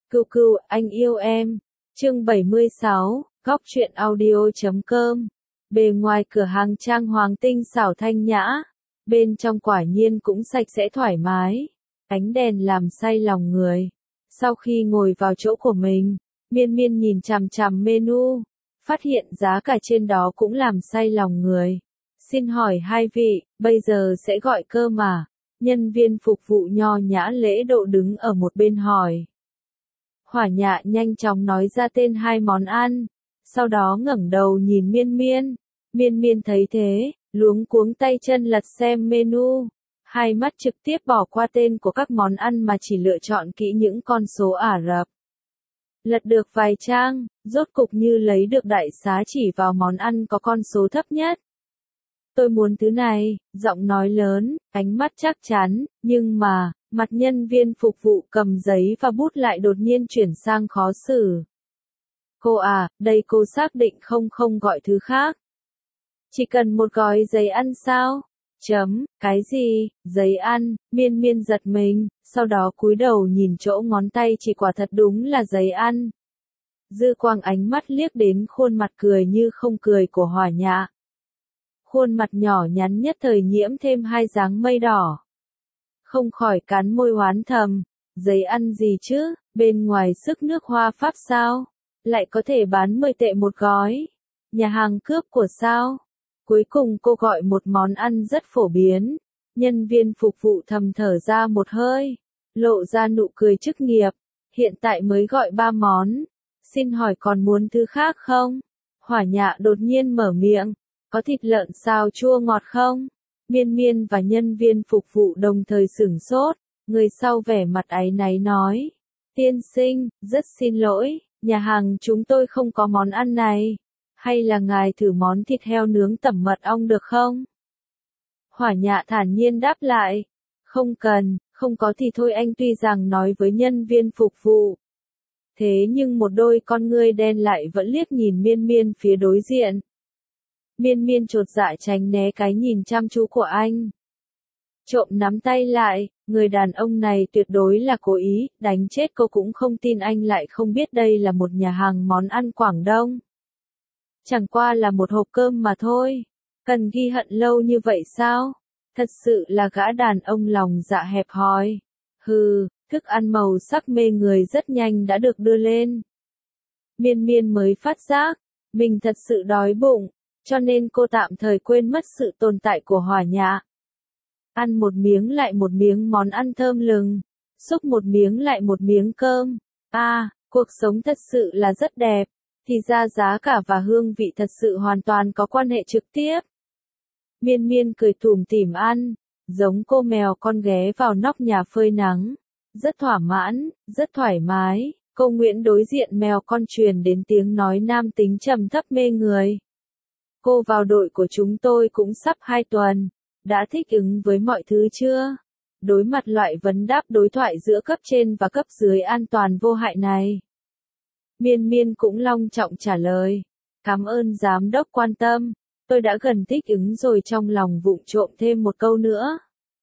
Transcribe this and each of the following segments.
Cừu cừu, anh yêu em. Chương 76, góc truyện audio.com. Bề ngoài cửa hàng trang hoàng tinh xảo thanh nhã, bên trong quả nhiên cũng sạch sẽ thoải mái. Ánh đèn làm say lòng người. Sau khi ngồi vào chỗ của mình, Miên Miên nhìn chằm chằm menu, phát hiện giá cả trên đó cũng làm say lòng người. Xin hỏi hai vị, bây giờ sẽ gọi cơm à? Nhân viên phục vụ nho nhã lễ độ đứng ở một bên hỏi. Hỏa Nhạ nhanh chóng nói ra tên hai món ăn, sau đó ngẩng đầu nhìn Miên Miên. Miên Miên thấy thế, luống cuống tay chân lật xem menu, hai mắt trực tiếp bỏ qua tên của các món ăn mà chỉ lựa chọn kỹ những con số Ả Rập. Lật được vài trang, rốt cục như lấy được đại xá chỉ vào món ăn có con số thấp nhất. Tôi muốn thứ này, giọng nói lớn, ánh mắt chắc chắn, nhưng mà, mặt nhân viên phục vụ cầm giấy và bút lại đột nhiên chuyển sang khó xử. Cô à, đây cô xác định không gọi thứ khác. Chỉ cần một gói giấy ăn sao? Cái gì, giấy ăn, Miên Miên giật mình, sau đó cúi đầu nhìn chỗ ngón tay chỉ quả thật đúng là giấy ăn. Dư quang ánh mắt liếc đến khuôn mặt cười như không cười của Hỏa Nhạ. Khuôn mặt nhỏ nhắn nhất thời nhiễm thêm hai dáng mây đỏ. Không khỏi cắn môi oán thầm, giấy ăn gì chứ, bên ngoài sức nước hoa Pháp sao? Lại có thể bán 10 tệ một gói. Nhà hàng cướp của sao? Cuối cùng cô gọi một món ăn rất phổ biến. Nhân viên phục vụ thầm thở ra một hơi, lộ ra nụ cười chức nghiệp. Hiện tại mới gọi 3 món. Xin hỏi còn muốn thứ khác không? Hỏa Nhạ đột nhiên mở miệng. Có thịt lợn xào chua ngọt không? Miên Miên và nhân viên phục vụ đồng thời sửng sốt, người sau vẻ mặt áy náy nói. Tiên sinh, rất xin lỗi, nhà hàng chúng tôi không có món ăn này. Hay là ngài thử món thịt heo nướng tẩm mật ong được không? Hỏa Nhạ thản nhiên đáp lại. Không cần, không có thì thôi anh tuy rằng nói với nhân viên phục vụ. Thế nhưng một đôi con ngươi đen lại vẫn liếc nhìn Miên Miên phía đối diện. Miên Miên chột dạ tránh né cái nhìn chăm chú của anh. Trộm nắm tay lại, người đàn ông này tuyệt đối là cố ý, đánh chết cô cũng không tin anh lại không biết đây là một nhà hàng món ăn Quảng Đông. Chẳng qua là một hộp cơm mà thôi, cần ghi hận lâu như vậy sao? Thật sự là gã đàn ông lòng dạ hẹp hòi. Hừ, thức ăn màu sắc mê người rất nhanh đã được đưa lên. Miên Miên mới phát giác, mình thật sự đói bụng. Cho nên cô tạm thời quên mất sự tồn tại của Hỏa Nhạ. Ăn một miếng lại một miếng món ăn thơm lừng, xúc một miếng lại một miếng cơm. Cuộc sống thật sự là rất đẹp, thì ra giá cả và hương vị thật sự hoàn toàn có quan hệ trực tiếp. Miên Miên cười tủm tỉm ăn, giống cô mèo con ghé vào nóc nhà phơi nắng. Rất thỏa mãn, rất thoải mái, cô Nguyễn đối diện mèo con truyền đến tiếng nói nam tính trầm thấp mê người. Cô vào đội của chúng tôi cũng sắp 2 tuần, đã thích ứng với mọi thứ chưa? Đối mặt loại vấn đáp đối thoại giữa cấp trên và cấp dưới an toàn vô hại này. Miên Miên cũng long trọng trả lời. Cảm ơn giám đốc quan tâm, tôi đã gần thích ứng rồi, trong lòng vụng trộm thêm một câu nữa.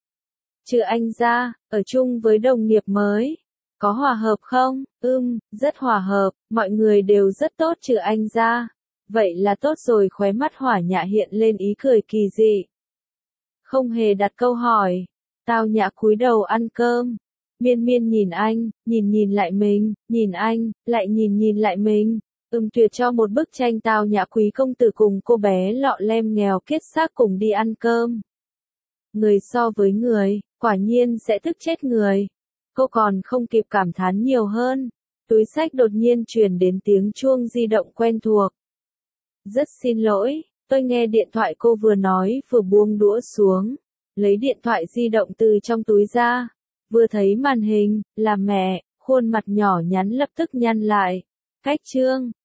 Trừ anh ra, ở chung với đồng nghiệp mới, có hòa hợp không? Rất hòa hợp, mọi người đều rất tốt trừ anh ra. Vậy là tốt rồi, khóe mắt Hỏa Nhạ hiện lên ý cười kỳ dị. Không hề đặt câu hỏi, Tao Nhã cúi đầu ăn cơm. Miên Miên nhìn anh, nhìn lại mình, nhìn anh, lại nhìn lại mình. Tuyệt cho một bức tranh Tao Nhã quý công tử cùng cô bé lọ lem nghèo kiết xác cùng đi ăn cơm. Người so với người, quả nhiên sẽ tức chết người. Cô còn không kịp cảm thán nhiều hơn, túi xách đột nhiên truyền đến tiếng chuông di động quen thuộc. Rất xin lỗi, tôi nghe điện thoại, cô vừa nói vừa buông đũa xuống, lấy điện thoại di động từ trong túi ra, vừa thấy màn hình, là mẹ, khuôn mặt nhỏ nhắn lập tức nhăn lại. Cách chương,